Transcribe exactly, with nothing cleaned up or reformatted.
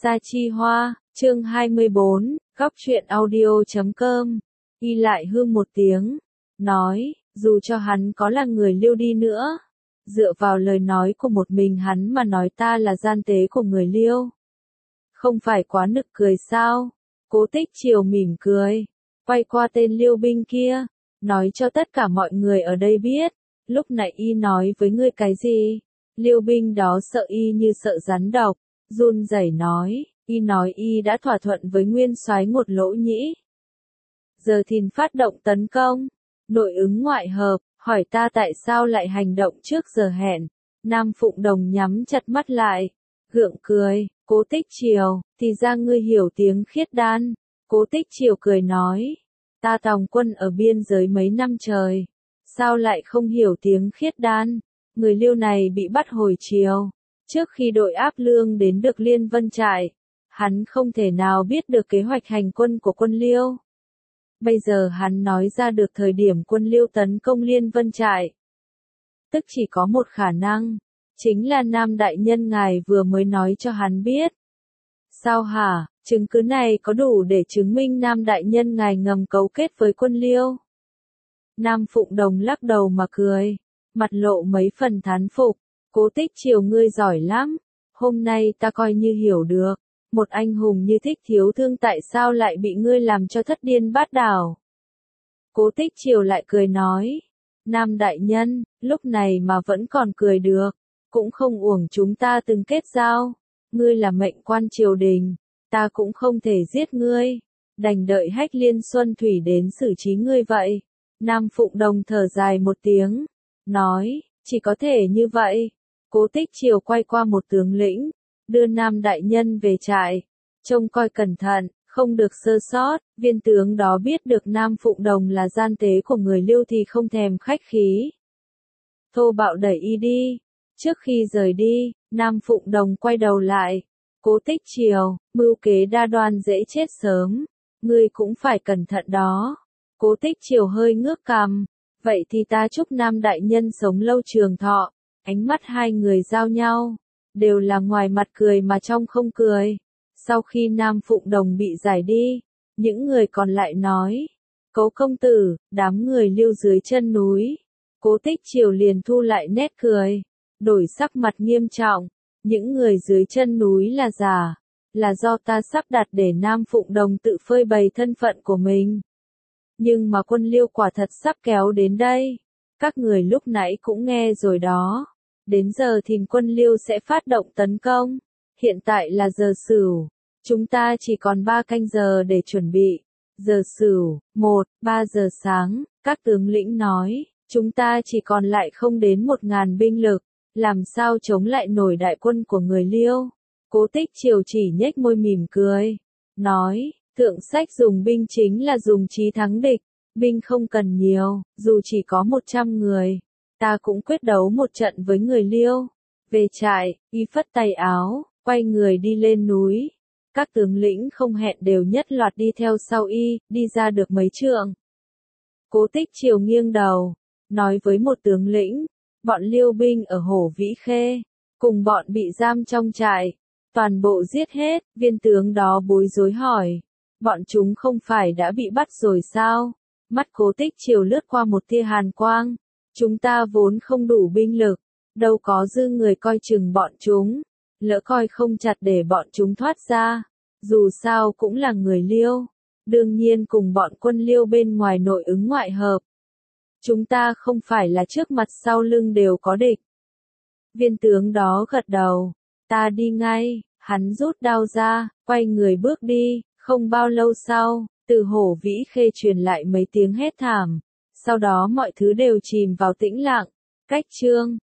Sa Chi Hoa, chương hai mươi bốn, góc truyện audio chấm com. Y lại hư một tiếng, nói, dù cho hắn có là người Liêu đi nữa, dựa vào lời nói của một mình hắn mà nói ta là gian tế của người Liêu. Không phải quá nực cười sao? Cố Tích Triều mỉm cười, quay qua tên Liêu binh kia, nói cho tất cả mọi người ở đây biết, lúc nãy y nói với ngươi cái gì? Liêu binh đó sợ y như sợ rắn độc, run rẩy nói, y nói y đã thỏa thuận với nguyên soái Ngột Lỗ Nhĩ. Giờ thìn phát động tấn công, nội ứng ngoại hợp, hỏi ta tại sao lại hành động trước giờ hẹn. Nam Phụng Đồng nhắm chặt mắt lại, gượng cười, Cố Tích Triều, thì ra ngươi hiểu tiếng khiết đan. Cố Tích Triều cười nói, ta tòng quân ở biên giới mấy năm trời, sao lại không hiểu tiếng khiết đan. Người Liêu này bị bắt hồi chiều, trước khi đội áp lương đến được Liên Vân Trại, hắn không thể nào biết được kế hoạch hành quân của quân Liêu. Bây giờ hắn nói ra được thời điểm quân Liêu tấn công Liên Vân Trại. Tức chỉ có một khả năng, chính là Nam đại nhân ngài vừa mới nói cho hắn biết. Sao hả, chứng cứ này có đủ để chứng minh Nam đại nhân ngài ngầm cấu kết với quân Liêu? Nam Phụng Đồng lắc đầu mà cười, mặt lộ mấy phần thán phục, Cố Tích Triều ngươi giỏi lắm, hôm nay ta coi như hiểu được, một anh hùng như Thích Thiếu Thương tại sao lại bị ngươi làm cho thất điên bát đảo. Cố Tích Triều lại cười nói, Nam đại nhân, lúc này mà vẫn còn cười được, cũng không uổng chúng ta từng kết giao, ngươi là mệnh quan triều đình, ta cũng không thể giết ngươi, đành đợi Hách Liên Xuân Thủy đến xử trí ngươi vậy. Nam Phụng Đồng thở dài một tiếng, nói, chỉ có thể như vậy. Cố Tích Triều quay qua một tướng lĩnh, đưa Nam đại nhân về trại, trông coi cẩn thận, không được sơ sót. Viên tướng đó biết được Nam Phụng Đồng là gian tế của người Liêu thì không thèm khách khí, thô bạo đẩy y đi. Trước khi rời đi, Nam Phụng Đồng quay đầu lại, Cố Tích Triều, mưu kế đa đoan dễ chết sớm, ngươi cũng phải cẩn thận đó. Cố Tích Triều hơi ngước cằm, vậy thì ta chúc Nam đại nhân sống lâu trường thọ. Ánh mắt hai người giao nhau, đều là ngoài mặt cười mà trong không cười. Sau khi Nam Phụng Đồng bị giải đi, những người còn lại nói, Cố công tử, đám người Liêu dưới chân núi. Cố Tích Triều liền thu lại nét cười, đổi sắc mặt nghiêm trọng, những người dưới chân núi là giả, là do ta sắp đặt để Nam Phụng Đồng tự phơi bày thân phận của mình. Nhưng mà quân Liêu quả thật sắp kéo đến đây, các người lúc nãy cũng nghe rồi đó. Đến giờ thìn quân Liêu sẽ phát động tấn công, hiện tại là giờ Sửu, chúng ta chỉ còn ba canh giờ để chuẩn bị. Giờ Sửu, một, ba giờ sáng, các tướng lĩnh nói, chúng ta chỉ còn lại không đến một ngàn binh lực, làm sao chống lại nổi đại quân của người Liêu. Cố Tích Triều chỉ nhếch môi mỉm cười, nói, thượng sách dùng binh chính là dùng trí thắng địch, binh không cần nhiều, dù chỉ có một trăm người. Ta cũng quyết đấu một trận với người Liêu. Về trại, y phất tay áo, quay người đi lên núi. Các tướng lĩnh không hẹn đều nhất loạt đi theo sau y, đi ra được mấy trượng. Cố Tích Triều nghiêng đầu, nói với một tướng lĩnh, bọn Liêu binh ở Hổ Vĩ Khê, cùng bọn bị giam trong trại, toàn bộ giết hết. Viên tướng đó bối rối hỏi, bọn chúng không phải đã bị bắt rồi sao? Mắt Cố Tích Triều lướt qua một tia hàn quang. Chúng ta vốn không đủ binh lực, đâu có dư người coi chừng bọn chúng, lỡ coi không chặt để bọn chúng thoát ra, dù sao cũng là người Liêu, đương nhiên cùng bọn quân Liêu bên ngoài nội ứng ngoại hợp. Chúng ta không phải là trước mặt sau lưng đều có địch. Viên tướng đó gật đầu, ta đi ngay. Hắn rút đao ra, quay người bước đi. Không bao lâu sau, từ Hổ Vĩ Khê truyền lại mấy tiếng hét thảm. Sau đó mọi thứ đều chìm vào tĩnh lặng. Cách chương